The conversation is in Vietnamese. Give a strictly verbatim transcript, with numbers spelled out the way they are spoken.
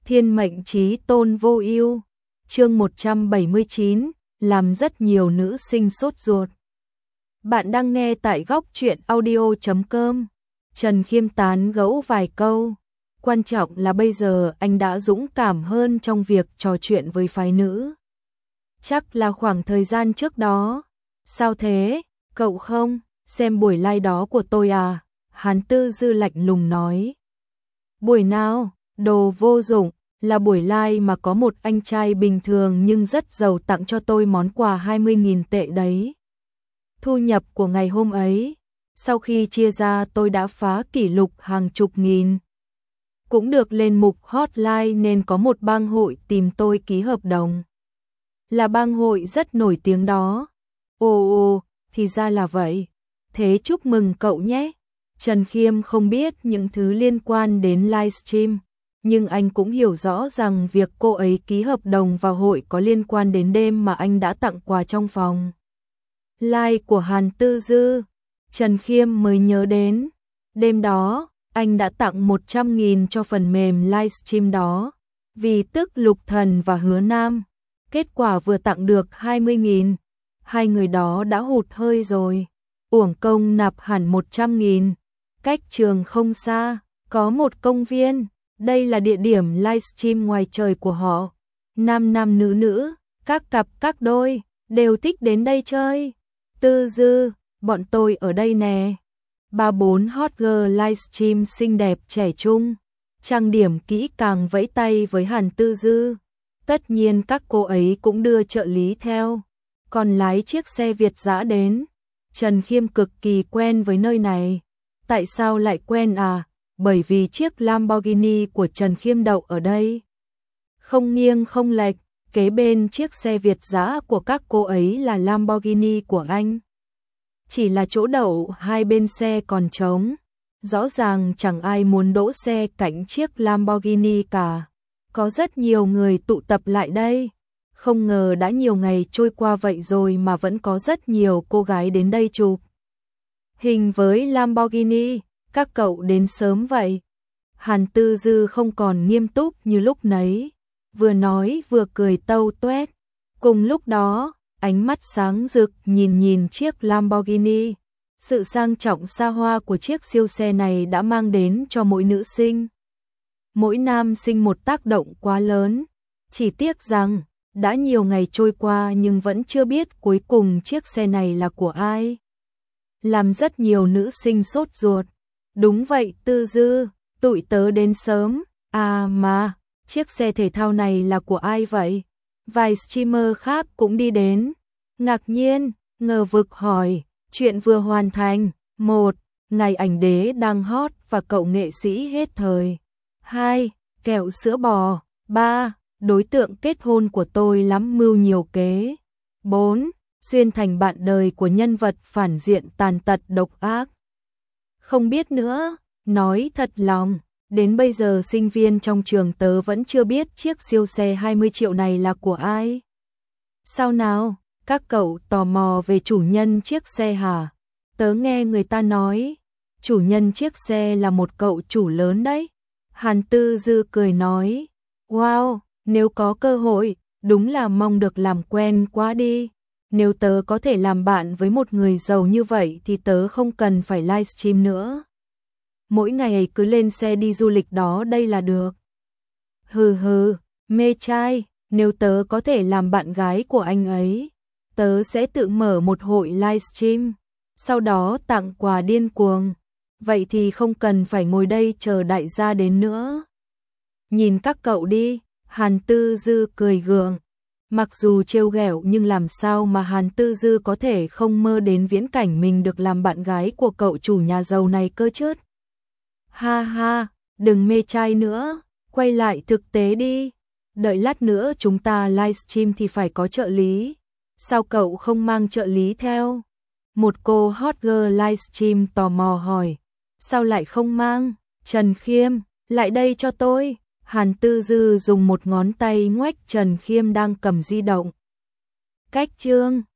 Thiên mệnh chí tôn vô ưu. Chương một trăm bảy mươi chín, làm rất nhiều nữ sinh sốt ruột. Bạn đang nghe tại góc truyện audio chấm com. Trần Khiêm tán gẫu vài câu. Quan trọng là bây giờ anh đã dũng cảm hơn trong việc trò chuyện với phái nữ. Chắc là khoảng thời gian trước đó. Sao thế, cậu không xem buổi live đó của tôi à? Hàn Tư Dư lạnh lùng nói. Buổi nào? Đồ vô dụng, là buổi live mà có một anh trai bình thường nhưng rất giàu tặng cho tôi món quà hai mươi nghìn tệ đấy. Thu nhập của ngày hôm ấy, sau khi chia ra tôi đã phá kỷ lục hàng chục nghìn. Cũng được lên mục hotline nên có một bang hội tìm tôi ký hợp đồng. Là bang hội rất nổi tiếng đó. Ồ ồ, thì ra là vậy. Thế chúc mừng cậu nhé. Trần Khiêm không biết những thứ liên quan đến livestream, nhưng anh cũng hiểu rõ rằng việc cô ấy ký hợp đồng vào hội có liên quan đến đêm mà anh đã tặng quà trong phòng live của Hàn Tư Dư. Trần Khiêm mới nhớ đến, đêm đó, anh đã tặng một trăm nghìn cho phần mềm livestream đó, vì tức Lục Thần và Hứa Nam. Kết quả vừa tặng được hai mươi nghìn, hai người đó đã hụt hơi rồi. Uổng công nạp hẳn một trăm nghìn. Cách trường không xa, có một công viên, đây là địa điểm livestream ngoài trời của họ. Nam nam nữ nữ, các cặp các đôi, đều thích đến đây chơi. Tư Dư, bọn tôi ở đây nè. Ba bốn hot girl livestream xinh đẹp trẻ trung, trang điểm kỹ càng vẫy tay với Hàn Tư Dư. Tất nhiên các cô ấy cũng đưa trợ lý theo, còn lái chiếc xe Việt dã đến. Trần Khiêm cực kỳ quen với nơi này. Tại sao lại quen à? Bởi vì chiếc Lamborghini của Trần Khiêm đậu ở đây. Không nghiêng không lệch, kế bên chiếc xe Việt dã của các cô ấy là Lamborghini của anh. Chỉ là chỗ đậu hai bên xe còn trống. Rõ ràng chẳng ai muốn đỗ xe cạnh chiếc Lamborghini cả. Có rất nhiều người tụ tập lại đây. Không ngờ đã nhiều ngày trôi qua vậy rồi mà vẫn có rất nhiều cô gái đến đây chụp hình với Lamborghini. Các cậu đến sớm vậy. Hàn Tư Dư không còn nghiêm túc như lúc nấy, vừa nói vừa cười tâu tuét. Cùng lúc đó, ánh mắt sáng rực nhìn nhìn chiếc Lamborghini. Sự sang trọng xa hoa của chiếc siêu xe này đã mang đến cho mỗi nữ sinh, mỗi nam sinh một tác động quá lớn. Chỉ tiếc rằng, đã nhiều ngày trôi qua nhưng vẫn chưa biết cuối cùng chiếc xe này là của ai. Làm rất nhiều nữ sinh sốt ruột. Đúng vậy Tư Dư, tụi tớ đến sớm. À mà, chiếc xe thể thao này là của ai vậy? Vài streamer khác cũng đi đến. Ngạc nhiên, ngờ vực hỏi, chuyện vừa hoàn thành. Một, ngày ảnh đế đang hot và cậu nghệ sĩ hết thời. Hai, kẹo sữa bò. Ba, đối tượng kết hôn của tôi lắm mưu nhiều kế. Bốn, xuyên thành bạn đời của nhân vật phản diện tàn tật độc ác. Không biết nữa, nói thật lòng, đến bây giờ sinh viên trong trường tớ vẫn chưa biết chiếc siêu xe hai mươi triệu này là của ai. Sao nào, các cậu tò mò về chủ nhân chiếc xe hả? Tớ nghe người ta nói, chủ nhân chiếc xe là một cậu chủ lớn đấy. Hàn Tư Dư cười nói, wow, nếu có cơ hội, đúng là mong được làm quen quá đi. Nếu tớ có thể làm bạn với một người giàu như vậy thì tớ không cần phải livestream nữa. Mỗi ngày cứ lên xe đi du lịch đó đây là được. Hừ hừ, mê trai, nếu tớ có thể làm bạn gái của anh ấy, tớ sẽ tự mở một hội livestream, sau đó tặng quà điên cuồng. Vậy thì không cần phải ngồi đây chờ đại gia đến nữa. Nhìn các cậu đi, Hàn Tư Dư cười gượng. Mặc dù trêu ghẹo nhưng làm sao mà Hàn Tư Dư có thể không mơ đến viễn cảnh mình được làm bạn gái của cậu chủ nhà giàu này cơ chứ. Ha ha, đừng mê trai nữa, quay lại thực tế đi. Đợi lát nữa chúng ta livestream thì phải có trợ lý. Sao cậu không mang trợ lý theo? Một cô hot girl livestream tò mò hỏi. Sao lại không mang? Trần Khiêm, lại đây cho tôi. Hàn Tư Dư dùng một ngón tay ngoách Trần Khiêm đang cầm di động. Cách chương